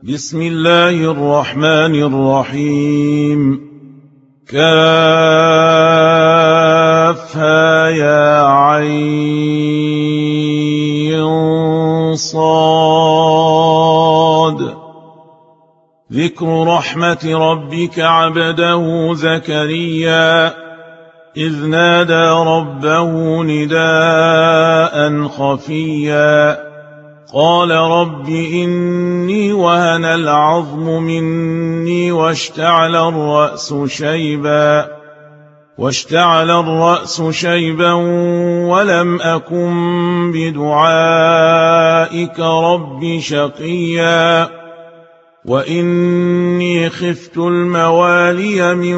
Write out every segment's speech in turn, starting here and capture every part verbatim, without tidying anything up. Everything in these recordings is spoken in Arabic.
بسم الله الرحمن الرحيم. كافها يا عين صاد. ذكر رحمة ربك عبده زكريا إذ نادى ربه نداء خفيا قال رب إني وهن العظم مني واشتعل الرأس شيبا واشتعل الرأس شيبا ولم أكن بدعائك رب شقيا وإني خفت الموالي من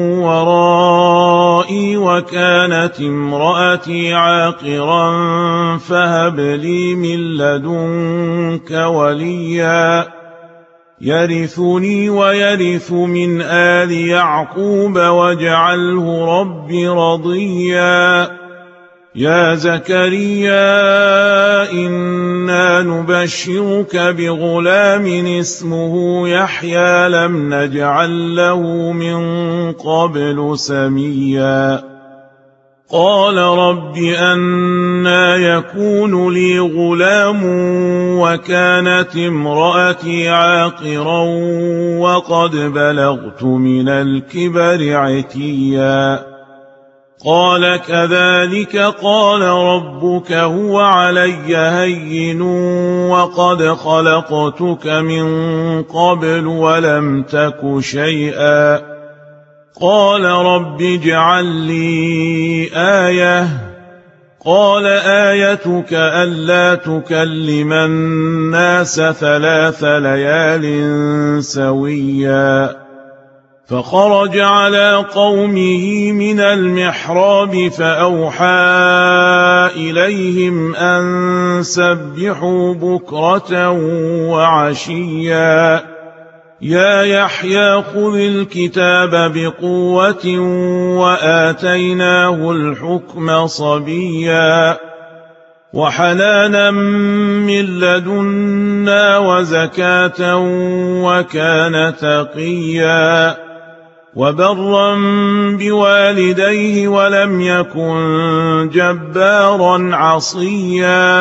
ورائي وكانت امرأتي عاقرا فهب لي من لدنك وليا يرثني ويرث من آل يعقوب واجعله رب رضيا. يا زكريا إنا نبشرك بغلام اسمه يحيى لم نجعل له من قبل سميا. قال رب أنى يكون لي غلام وكانت امرأتي عاقرا وقد بلغت من الكبر عتيا. قال كذلك قال ربك هو علي هين وقد خلقتك من قبل ولم تك شيئا. قال رب اجعل لي آية. قال آيتك ألا تكلم الناس ثلاث ليال سويا. فخرج على قومه من المحراب فأوحى إليهم أن سبحوا بكرة وعشيا. يا يحيى خذ الكتاب بقوة وآتيناه الحكم صبيا وحنانا من لدنا وزكاة وكان تقيا وبرا بوالديه ولم يكن جبارا عصيا.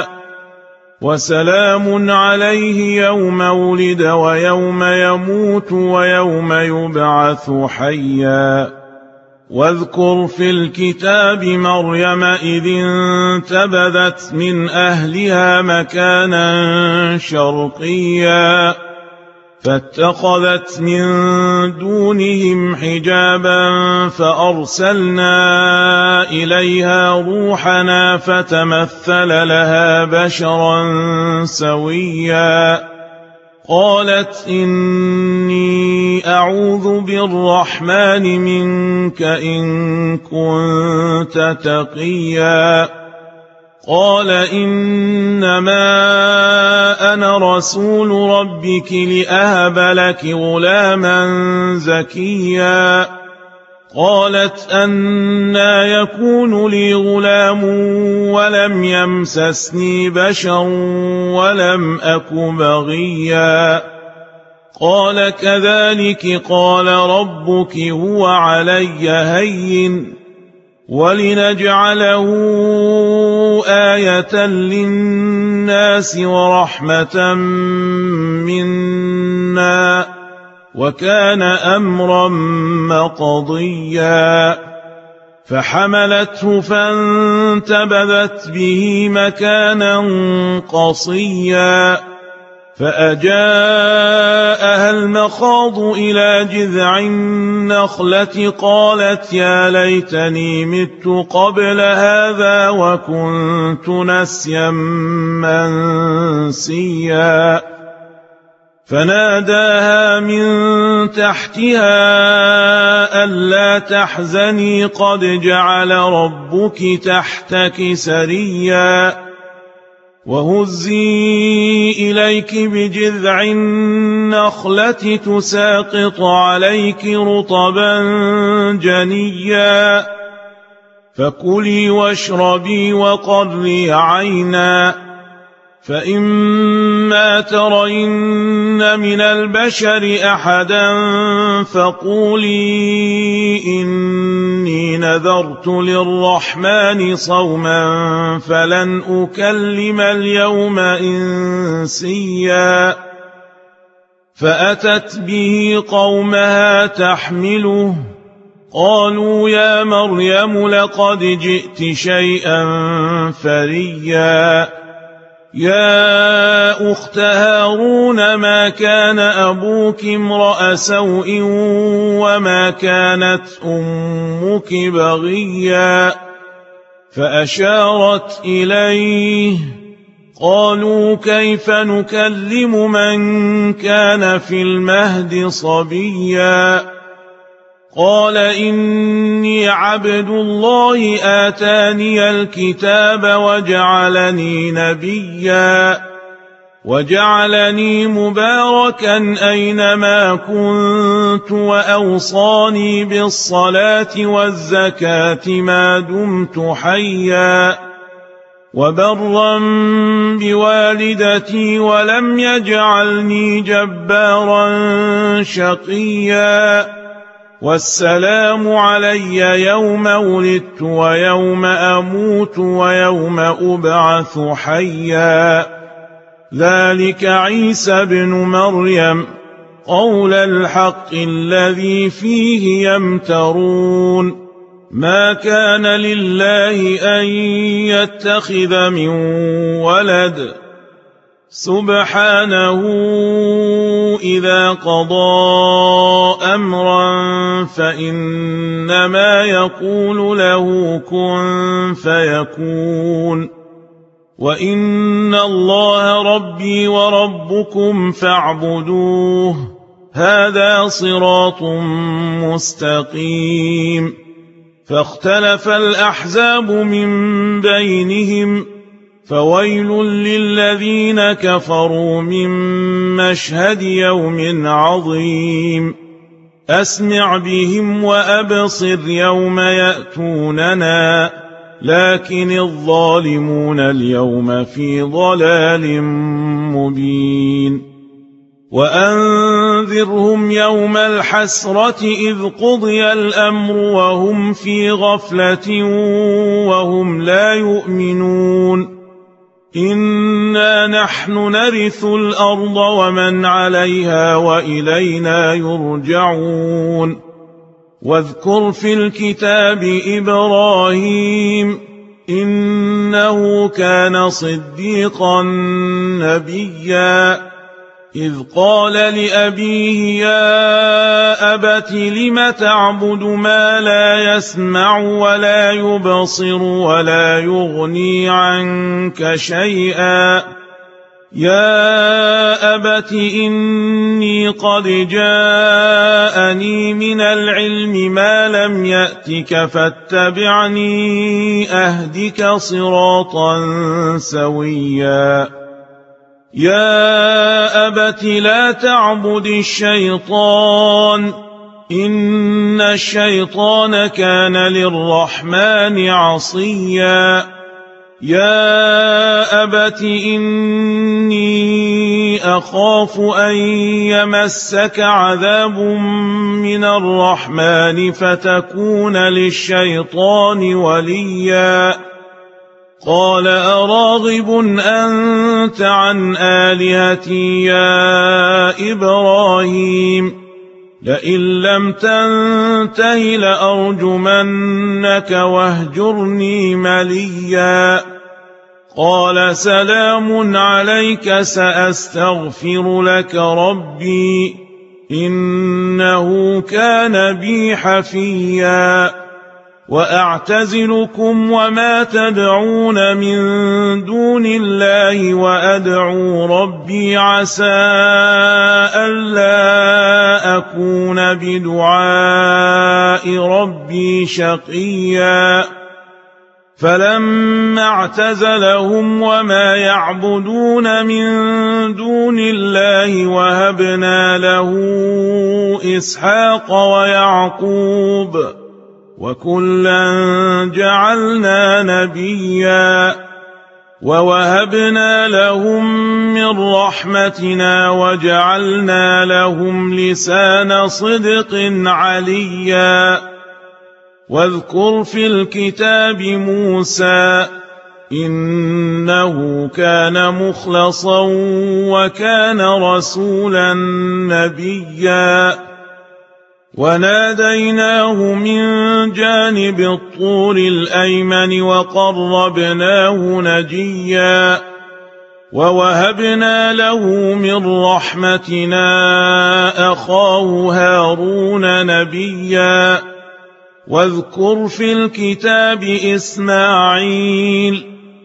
وسلام عليه يوم ولد ويوم يموت ويوم يبعث حيا. واذكر في الكتاب مريم إذ انتبذت من أهلها مكانا شرقيا فاتخذت من دونهم حجابا فأرسلنا إليها روحنا فتمثل لها بشرا سويا. قالت إني أعوذ بالرحمن منك إن كنت تقيا. قال إنما أنا رسول ربك لأهب لك غلاما زكيا. قالت أنى يكون لي غلام ولم يمسسني بشر ولم أك بغيا. قال كذلك قال ربك هو علي هين ولنجعله آية للناس ورحمة منا وكان أمرا مقضيا. فحملته فانتبذت به مكانا قصيا فأجاءها المخاض إلى جذع النخلة قالت يا ليتني مت قبل هذا وكنت نسيا منسيا. فناداها من تحتها ألا تحزني قد جعل ربك تحتك سريا وهزي إليك بجذع النخلة تساقط عليك رطبا جنيا فكلي واشربي وقري عينا فإما ترين من البشر أحدا فقولي إني نذرت للرحمن صوما فلن أكلم اليوم إنسيا فأتت به قومها تحمله قالوا يا مريم لقد جئت شيئا فريا يا أخت هارون ما كان أبوك امرأ سوء وما كانت أمك بغيا فأشارت إليه قالوا كيف نكلم من كان في المهد صبيا قال إني عبد الله آتاني الكتاب وجعلني نبيا وجعلني مباركا أينما كنت وأوصاني بالصلاة والزكاة ما دمت حيا وبرا بوالدتي ولم يجعلني جبارا شقيا والسلام علي يوم ولدت ويوم أموت ويوم أبعث حيا ذلك عيسى بن مريم قول الحق الذي فيه يمترون ما كان لله أن يتخذ من ولد سبحانه إذا قضى أمرا فإنما يقول له كن فيكون وإن الله ربي وربكم فاعبدوه هذا صراط مستقيم فاختلف الأحزاب من بينهم فويل للذين كفروا من مشهد يوم عظيم أسمع بهم وأبصر يوم يأتوننا لكن الظالمون اليوم في ضلال مبين وأنذرهم يوم الحسرة إذ قضي الأمر وهم في غفلة وهم لا يؤمنون إنا نحن نرث الأرض ومن عليها وإلينا يرجعون واذكر في الكتاب إبراهيم إنه كان صديقا نبيا إذ قال لأبيه يا أبت لم تعبد ما لا يسمع ولا يبصر ولا يغني عنك شيئا يا أبت إني قد جاءني من العلم ما لم يأتك فاتبعني أهدك صراطا سويا يا أبت لا تعبد الشيطان إن الشيطان كان للرحمن عصيا يا أبت إني أخاف أن يمسك عذاب من الرحمن فتكون للشيطان وليا قال أراغب أنت عن آلهتي يا إبراهيم لئن لم تنته لأرجمنك واهجرني مليا قال سلام عليك سأستغفر لك ربي إنه كان بي حفيا وأعتزلكم وما تدعون من دون الله وأدعو ربي عسى ألا أكون بدعاء ربي شقيا فلما اعتزلهم وما يعبدون من دون الله وهبنا له إسحاق ويعقوب وكلا جعلنا نبيا ووهبنا لهم من رحمتنا وجعلنا لهم لسان صدق عليا واذكر في الكتاب موسى إنه كان مخلصا وكان رسولا نبيا وناديناه من جانب الطور الأيمن وقربناه نجيا ووهبنا له من رحمتنا أخاه هارون نبيا واذكر في الكتاب إسماعيل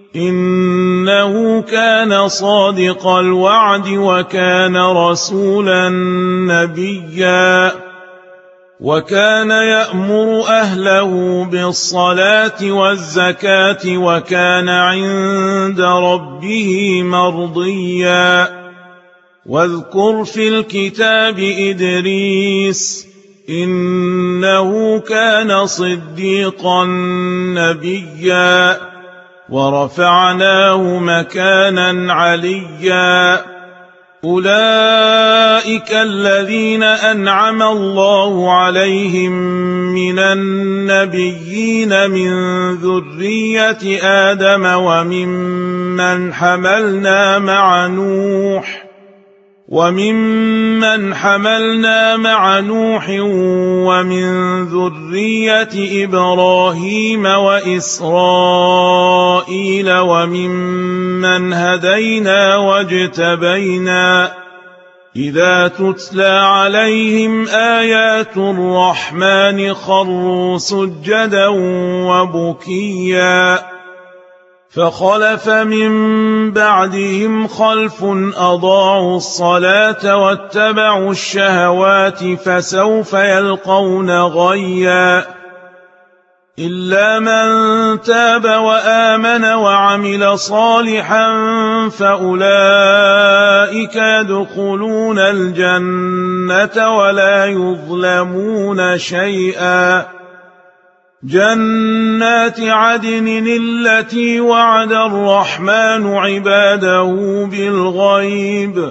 إنه كان صادق الوعد وكان رسولا نبيا وكان يأمر أهله بالصلاة والزكاة وكان عند ربه مرضيا واذكر في الكتاب إدريس إنه كان صديقا نبيا ورفعناه مكانا عليا أولئك الذين أنعم الله عليهم من النبيين من ذرية آدم وممن حملنا مع نوح وممن حملنا مع نوح ومن ذرية إبراهيم وإسرائيل وممن هدينا واجتبينا إذا تتلى عليهم آيات الرحمن خروا سجدا وبكيا فخلف من بعدهم خلف أضاعوا الصلاة واتبعوا الشهوات فسوف يلقون غيا إلا من تاب وآمن وعمل صالحا فأولئك يدخلون الجنة ولا يظلمون شيئا جنات عدن التي وعد الرحمن عباده بالغيب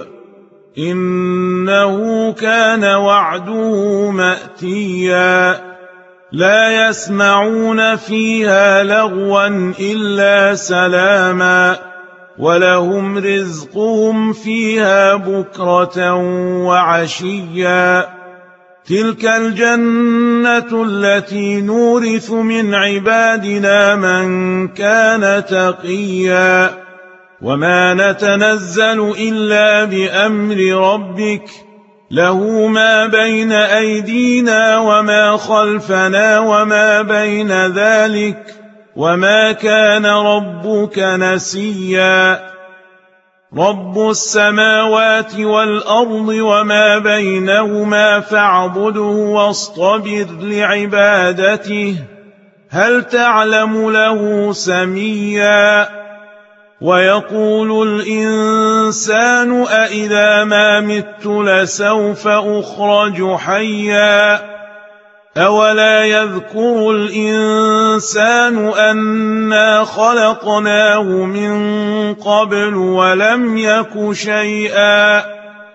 إنه كان وعده مأتيا لا يسمعون فيها لغوا إلا سلاما ولهم رزقهم فيها بكرة وعشيا تلك الجنة التي نورث من عبادنا من كان تقيا وما نتنزل إلا بأمر ربك له ما بين أيدينا وما خلفنا وما بين ذلك وما كان ربك نسيا رب السماوات والأرض وما بينهما فاعبده واصطبر لعبادته هل تعلم له سميا ويقول الإنسان أإذا ما مت لسوف أخرج حيا أولا يذكر الإنسان أنا خلقناه من قبل ولم يك شيئا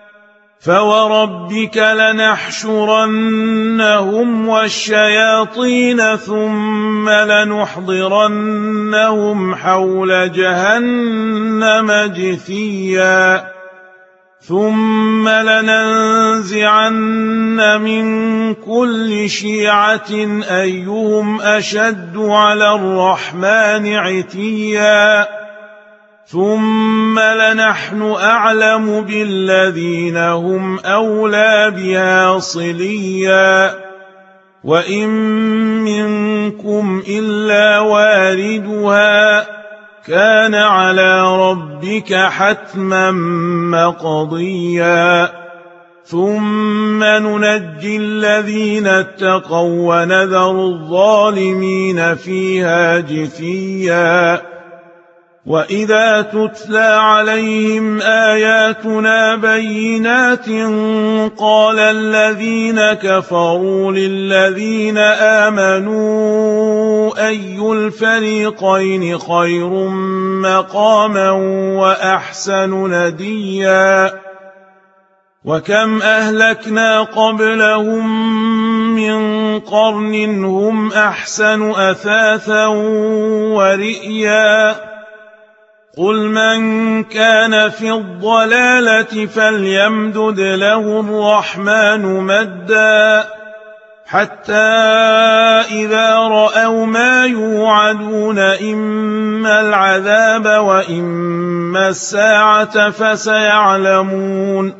فوربك لنحشرنهم والشياطين ثم لنحضرنهم حول جهنم جثيا ثم لننزعن من كل شيعة أيهم أشد على الرحمن عتيا ثم لنحن أعلم بالذين هم أولى بها صليا وإن منكم إلا واردها كان على ربك حتما مقضيا ثم ننجي الذين اتقوا ونذر الظالمين فيها جثيا وإذا تتلى عليهم آياتنا بينات قال الذين كفروا للذين آمنوا أي الفريقين خير مقاما وأحسن نديا وكم أهلكنا قبلهم من قرن هم أحسن أثاثا ورئيا قل من كان في الضلالة فليمدد له الرحمن مدا حتى إذا رأوا ما يوعدون إما العذاب وإما الساعة فسيعلمون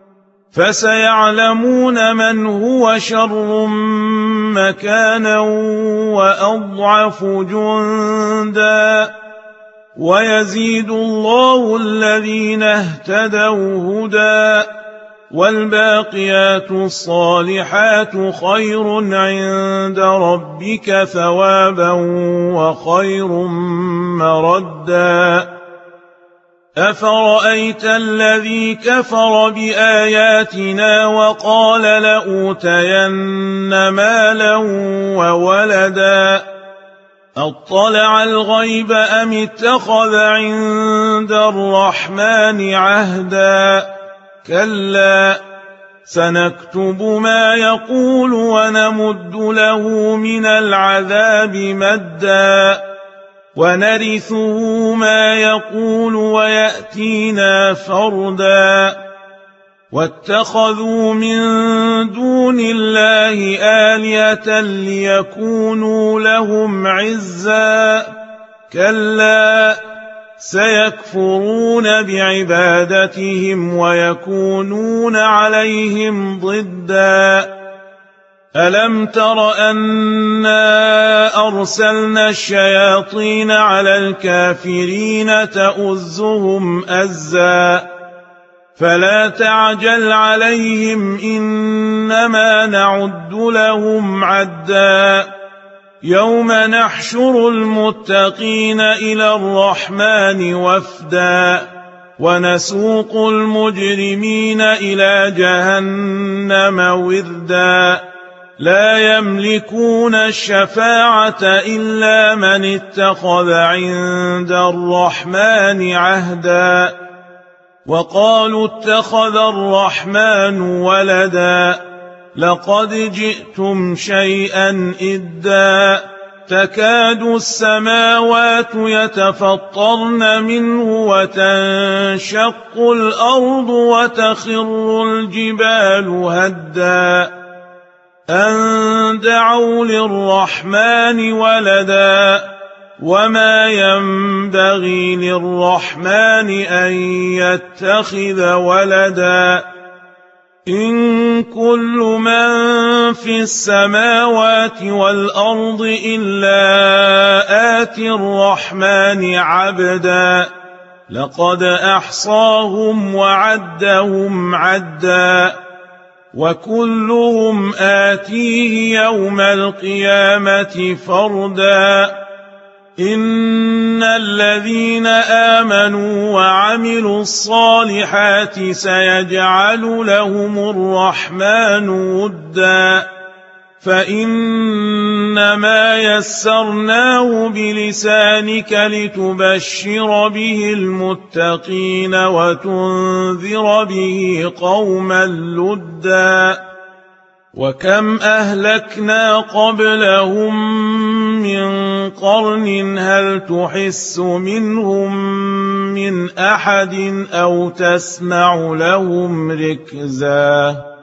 فسيعلمون من هو شر مكانا وأضعف جندا ويزيد الله الذين اهتدوا هدى والباقيات الصالحات خير عند ربك ثوابا وخير مردا أفرأيت الذي كفر بآياتنا وقال لأوتين مالا وولدا أطلع الغيب أم اتخذ عند الرحمن عهدا كلا سنكتب ما يقول ونمد له من العذاب مدا ونرثه ما يقول ويأتينا فردا واتخذوا من دون الله آلهة ليكونوا لهم عزا كلا سيكفرون بعبادتهم ويكونون عليهم ضدا ألم تر أنا أرسلنا الشياطين على الكافرين تؤزهم أزا فلا تعجل عليهم إنما نعد لهم عدا يوم نحشر المتقين إلى الرحمن وفدا ونسوق المجرمين إلى جهنم وردا لا يملكون الشفاعة إلا من اتخذ عند الرحمن عهدا وقالوا اتخذ الرحمن ولدا لقد جئتم شيئا إدا تكاد السماوات يتفطرن منه وتنشق الأرض وتخر الجبال هدا أن دعوا للرحمن ولدا وما ينبغي للرحمن أن يتخذ ولدا إن كل من في السماوات والأرض إلا آتي الرحمن عبدا لقد أحصاهم وعدهم عدا وكلهم آتيه يوم القيامة فردا إن الذين آمنوا وعملوا الصالحات سيجعل لهم الرحمن ودا فإنما يسرناه بلسانك لتبشر به المتقين وتنذر به قوما لدا وكم أهلكنا قبلهم من قرن هل تحس منهم من أحد أو تسمع لهم ركزا